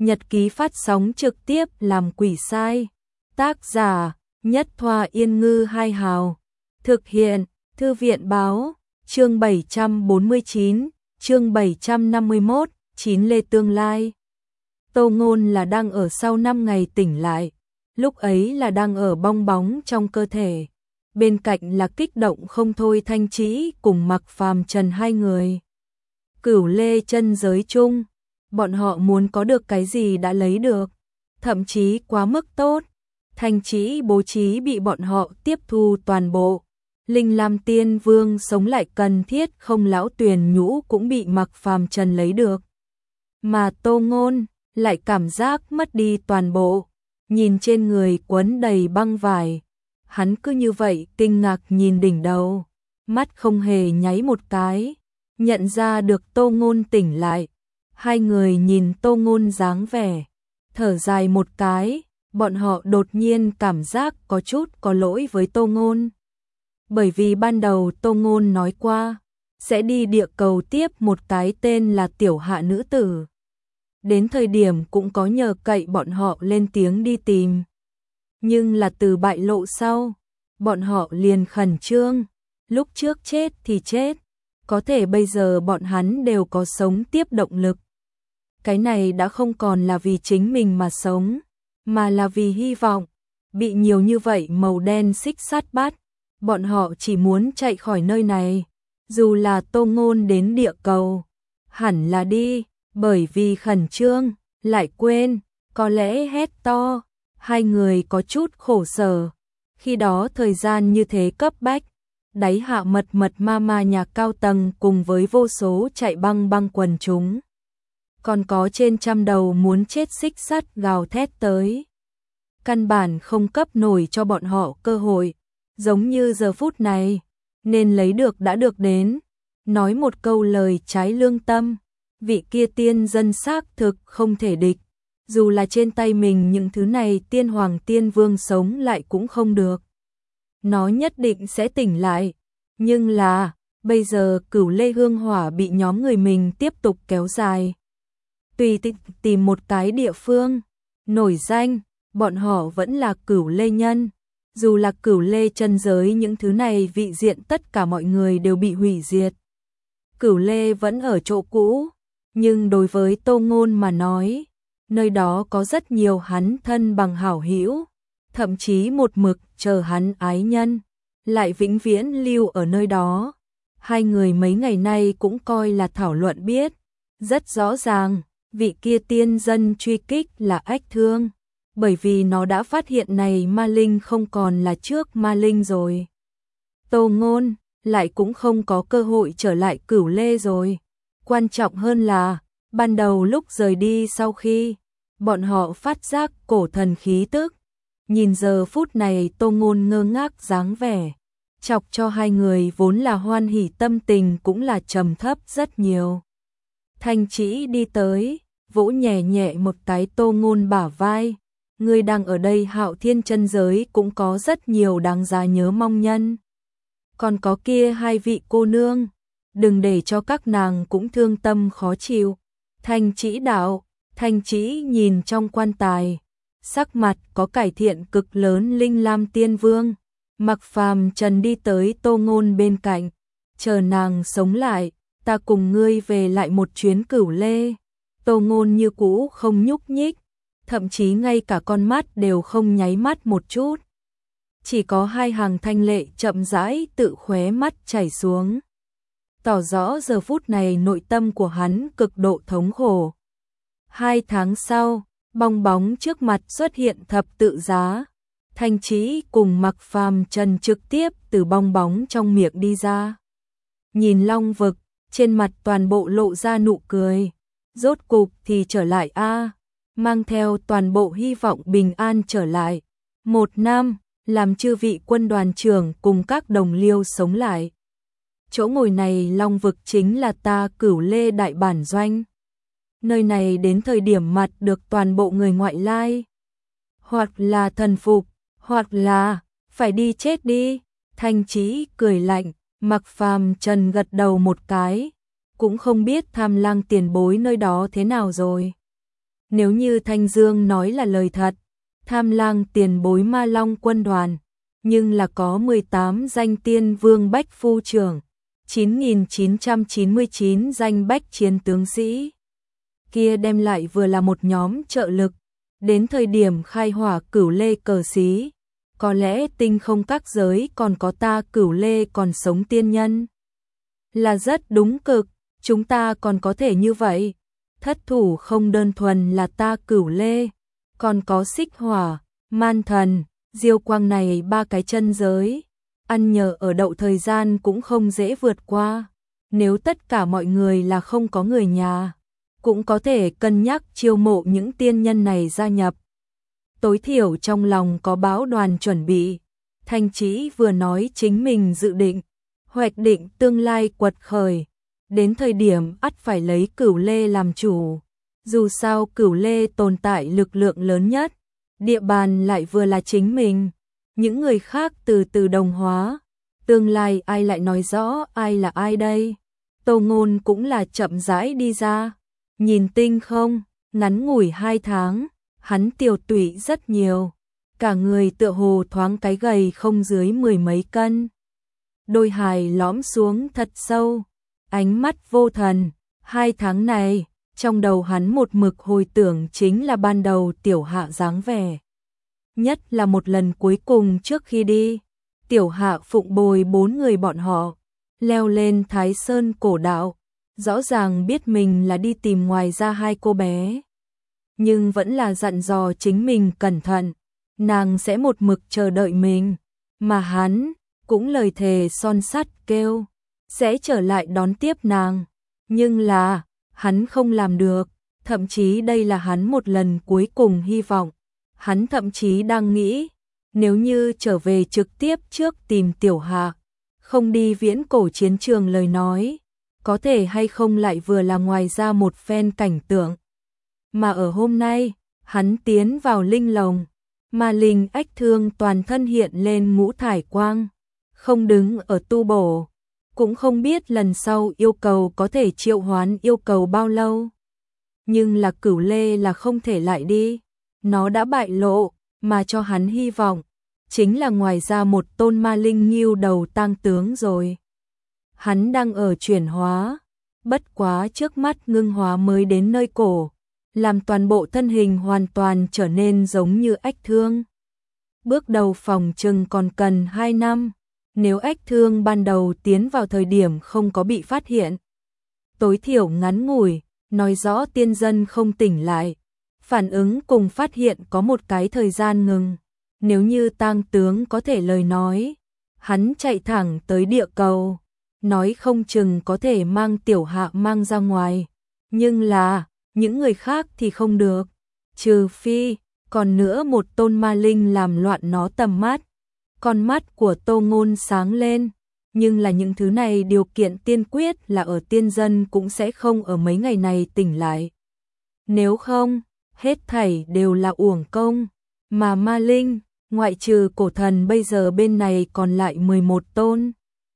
Nhật ký phát sóng trực tiếp làm quỷ sai. Tác giả Nhất Thoa Yên Ngư Hai Hào. Thực hiện Thư viện Báo. Chương 749, chương 751, 9 Lê Tương Lai. Tô Ngôn là đang ở sau 5 ngày tỉnh lại. Lúc ấy là đang ở bong bóng trong cơ thể. Bên cạnh là kích động không thôi Thanh Trĩ cùng Mạc Phàm Trần hai người. Cửu Lê chân giới chung. Bọn họ muốn có được cái gì đã lấy được. Thậm chí quá mức tốt. Thanh Trĩ bố trí bị bọn họ tiếp thu toàn bộ. Linh Lam Tiên Vương sống lại cần thiết không lão Tuyền Nhũ cũng bị Mạc Phàm Trần lấy được. Mà Tô Ngôn lại cảm giác mất đi toàn bộ. Nhìn trên người quấn đầy băng vải. Hắn cứ như vậy kinh ngạc nhìn đỉnh đầu. Mắt không hề nháy một cái. Nhận ra được Tô Ngôn tỉnh lại. Hai người nhìn Tô Ngôn dáng vẻ. Thở dài một cái. Bọn họ đột nhiên cảm giác có chút có lỗi với Tô Ngôn. Bởi vì ban đầu Tô Ngôn nói qua. Sẽ đi địa cầu tiếp một cái tên là Tiểu Hạ nữ tử. Đến thời điểm cũng có nhờ cậy bọn họ lên tiếng đi tìm. Nhưng là từ bại lộ sau, bọn họ liền khẩn trương, lúc trước chết thì chết, có thể bây giờ bọn hắn đều có sống tiếp động lực. Cái này đã không còn là vì chính mình mà sống, mà là vì hy vọng, bị nhiều như vậy màu đen xích sát bắt, bọn họ chỉ muốn chạy khỏi nơi này, dù là Tô Ngôn đến địa cầu, hẳn là đi, bởi vì khẩn trương, lại quên, có lẽ hét to. Hai người có chút khổ sở. Khi đó thời gian như thế cấp bách, đáy hạ mật ma nhà cao tầng cùng với vô số chạy băng quần chúng. Còn có trên trăm đầu muốn chết xích sắt gào thét tới. Căn bản không cấp nổi cho bọn họ cơ hội, giống như giờ phút này, nên lấy được đã được đến. Nói một câu lời trái lương tâm, vị kia tiên dân xác thực không thể địch. Dù là trên tay mình những thứ này tiên hoàng tiên vương sống lại cũng không được. Nó nhất định sẽ tỉnh lại. Nhưng là, bây giờ Cửu Lê hương hỏa bị nhóm người mình tiếp tục kéo dài. Tùy tìm một cái địa phương, nổi danh, bọn họ vẫn là Cửu Lê nhân. Dù là Cửu Lê chân giới những thứ này vị diện tất cả mọi người đều bị hủy diệt. Cửu Lê vẫn ở chỗ cũ, nhưng đối với Tô Ngôn mà nói, nơi đó có rất nhiều hắn thân bằng hảo hữu, thậm chí một mực chờ hắn ái nhân, lại vĩnh viễn lưu ở nơi đó. Hai người mấy ngày nay cũng coi là thảo luận biết, rất rõ ràng, vị kia tiên dân truy kích là Ách Thương, bởi vì nó đã phát hiện này ma linh không còn là trước ma linh rồi. Tô Ngôn lại cũng không có cơ hội trở lại Cửu Lê rồi. Quan trọng hơn là, ban đầu lúc rời đi sau khi bọn họ phát giác cổ thần khí tức, nhìn giờ phút này Tô Ngôn ngơ ngác dáng vẻ, chọc cho hai người vốn là hoan hỉ tâm tình cũng là trầm thấp rất nhiều. Thanh Trĩ đi tới, vỗ nhẹ nhẹ một cái Tô Ngôn bả vai, người đang ở đây Hạo Thiên chân giới cũng có rất nhiều đáng giá nhớ mong nhân. Còn có kia hai vị cô nương, đừng để cho các nàng cũng thương tâm khó chịu. Thanh Trĩ đạo. Thanh Trĩ nhìn trong quan tài, sắc mặt có cải thiện cực lớn. Linh Lam Tiên Vương, Mạc Phàm Trần đi tới Tô Ngôn bên cạnh, chờ nàng sống lại, ta cùng ngươi về lại một chuyến Cửu Lê. Tô Ngôn như cũ không nhúc nhích, thậm chí ngay cả con mắt đều không nháy mắt một chút. Chỉ có hai hàng thanh lệ chậm rãi tự khóe mắt chảy xuống, tỏ rõ giờ phút này nội tâm của hắn cực độ thống khổ. 2 tháng sau, bong bóng trước mặt xuất hiện thập tự giá. Thanh Trĩ cùng Mạc Phàm Trần trực tiếp từ bong bóng trong miệng đi ra. Nhìn Long Vực, trên mặt toàn bộ lộ ra nụ cười. Rốt cục thì trở lại a, mang theo toàn bộ hy vọng bình an trở lại. 1 năm, làm chư vị quân đoàn trưởng cùng các đồng liêu sống lại. Chỗ ngồi này Long Vực chính là ta Cửu Lê đại bản doanh. Nơi này đến thời điểm mặt được toàn bộ người ngoại lai, hoặc là thần phục, hoặc là phải đi chết đi. Thanh Trĩ cười lạnh, Mạc Phàm Trần gật đầu một cái, cũng không biết Tham Lang tiền bối nơi đó thế nào rồi. Nếu như Thanh Dương nói là lời thật, Tham Lang tiền bối Ma Long quân đoàn, nhưng là có 18 danh tiên vương bách phu trưởng, 9.999 danh bách chiến tướng sĩ. Kia đem lại vừa là một nhóm trợ lực, đến thời điểm khai hỏa Cửu Lê cờ xí, có lẽ tinh không các giới còn có ta Cửu Lê còn sống tiên nhân. Là rất đúng cực, chúng ta còn có thể như vậy. Thất thủ không đơn thuần là ta Cửu Lê, còn có Xích Hỏa, Man Thần, Diêu Quang này ba cái chân giới. Ăn nhờ ở đậu thời gian cũng không dễ vượt qua. Nếu tất cả mọi người là không có người nhà, cũng có thể cân nhắc chiêu mộ những tiên nhân này gia nhập. Tối thiểu trong lòng có báo đoàn chuẩn bị. Thanh Chí vừa nói chính mình dự định, hoạch định tương lai quật khởi. Đến thời điểm ắt phải lấy Cửu Lê làm chủ. Dù sao Cửu Lê tồn tại lực lượng lớn nhất, địa bàn lại vừa là chính mình. Những người khác từ từ đồng hóa. Tương lai ai lại nói rõ ai là ai đây? Tô Ngôn cũng là chậm rãi đi ra. Nhìn tinh không, ngắn ngủi 2 tháng, hắn tiều tụy rất nhiều. Cả người tựa hồ thoáng cái gầy không dưới 10 mấy cân. Đôi hài lõm xuống thật sâu, ánh mắt vô thần. 2 tháng này, trong đầu hắn một mực hồi tưởng chính là ban đầu Tiểu Hạ dáng vẻ. Nhất là một lần cuối cùng trước khi đi, Tiểu Hạ phụng bồi 4 người bọn họ, leo lên Thái Sơn cổ đạo, rõ ràng biết mình là đi tìm ngoài ra 2 cô bé. Nhưng vẫn là dặn dò chính mình cẩn thận, nàng sẽ một mực chờ đợi mình, mà hắn cũng lời thề son sắt kêu, sẽ trở lại đón tiếp nàng. Nhưng là, hắn không làm được, thậm chí đây là hắn một lần cuối cùng hy vọng. Hắn thậm chí đang nghĩ, nếu như trở về trực tiếp trước tìm Tiểu Hạ, không đi viễn cổ chiến trường lời nói, có thể hay không lại vừa là ngoài ra một phen cảnh tượng. Mà ở hôm nay, hắn tiến vào linh lồng, mà linh ách thương toàn thân hiện lên ngũ thải quang, không đứng ở tu bổ, cũng không biết lần sau yêu cầu có thể triệu hoán yêu cầu bao lâu. Nhưng là Cửu Lê là không thể lại đi, nó đã bại lộ, mà cho hắn hy vọng, chính là ngoài ra một tôn ma linh nghiêu đầu tang tướng rồi. Hắn đang ở chuyển hóa, bất quá trước mắt ngưng hóa mới đến nơi cổ, làm toàn bộ thân hình hoàn toàn trở nên giống như ách thương. Bước đầu phòng chừng còn cần 2 năm, nếu ách thương ban đầu tiến vào thời điểm không có bị phát hiện. Tối thiểu ngắn ngủi, nói rõ tiên dân không tỉnh lại, phản ứng cùng phát hiện có một cái thời gian ngừng. Nếu như tang tướng có thể lời nói, hắn chạy thẳng tới địa cầu, nói không chừng có thể mang Tiểu Hạ mang ra ngoài. Nhưng là, những người khác thì không được, trừ phi, còn nữa một tôn ma linh làm loạn nó tầm mắt. Con mắt của Tô Ngôn sáng lên, nhưng là những thứ này điều kiện tiên quyết là ở tiên dân cũng sẽ không ở mấy ngày này tỉnh lại. Nếu không, hết thảy đều là uổng công, mà ma linh, ngoại trừ cổ thần bây giờ bên này còn lại 11 tôn.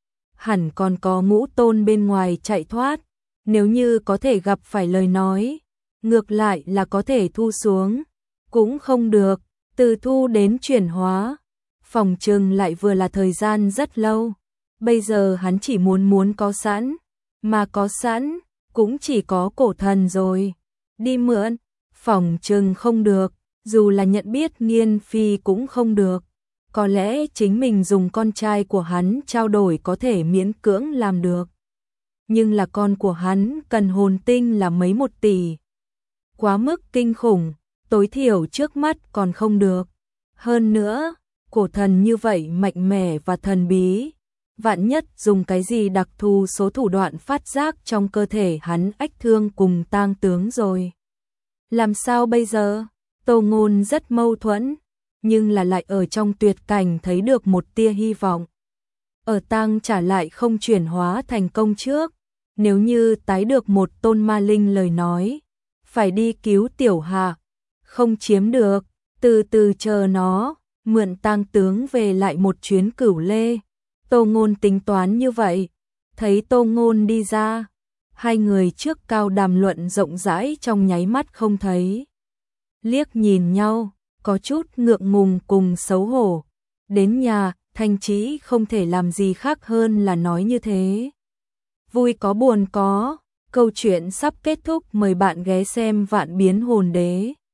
Hẳn còn có ngũ tôn bên ngoài chạy thoát, nếu như có thể gặp phải lời nói, ngược lại là có thể thu xuống, cũng không được, từ thu đến chuyển hóa, phòng trừng lại vừa là thời gian rất lâu. Bây giờ hắn chỉ muốn có sẵn, mà có sẵn, cũng chỉ có cổ thần rồi. Đi mượn, phòng trừng không được, dù là nhận biết Nghiên Phi cũng không được. Có lẽ chính mình dùng con trai của hắn trao đổi có thể miễn cưỡng làm được. Nhưng là con của hắn cần hồn tinh là mấy 1 tỷ. Quá mức kinh khủng, tối thiểu trước mắt còn không được. Hơn nữa, cổ thần như vậy mạnh mẽ và thần bí. Vạn nhất dùng cái gì đặc thù số thủ đoạn phát giác trong cơ thể hắn ách thương cùng tang tướng rồi. Làm sao bây giờ? Tô Ngôn rất mâu thuẫn, nhưng là lại ở trong tuyệt cảnh thấy được một tia hy vọng. Ở tang trả lại không chuyển hóa thành công trước, nếu như tái được một tôn ma linh lời nói, phải đi cứu Tiểu Hạ, không chiếm được, từ từ chờ nó, mượn tang tướng về lại một chuyến Cửu Lê. Tô Ngôn tính toán như vậy, thấy Tô Ngôn đi ra, 2 người trước cao đàm luận rộng rãi trong nháy mắt không thấy. liếc nhìn nhau, có chút ngượng ngùng cùng xấu hổ. Đến nhà, Thanh Chí không thể làm gì khác hơn là nói như thế. Vui có buồn có, câu chuyện sắp kết thúc, mời bạn ghé xem Vạn Biến Hồn Đế.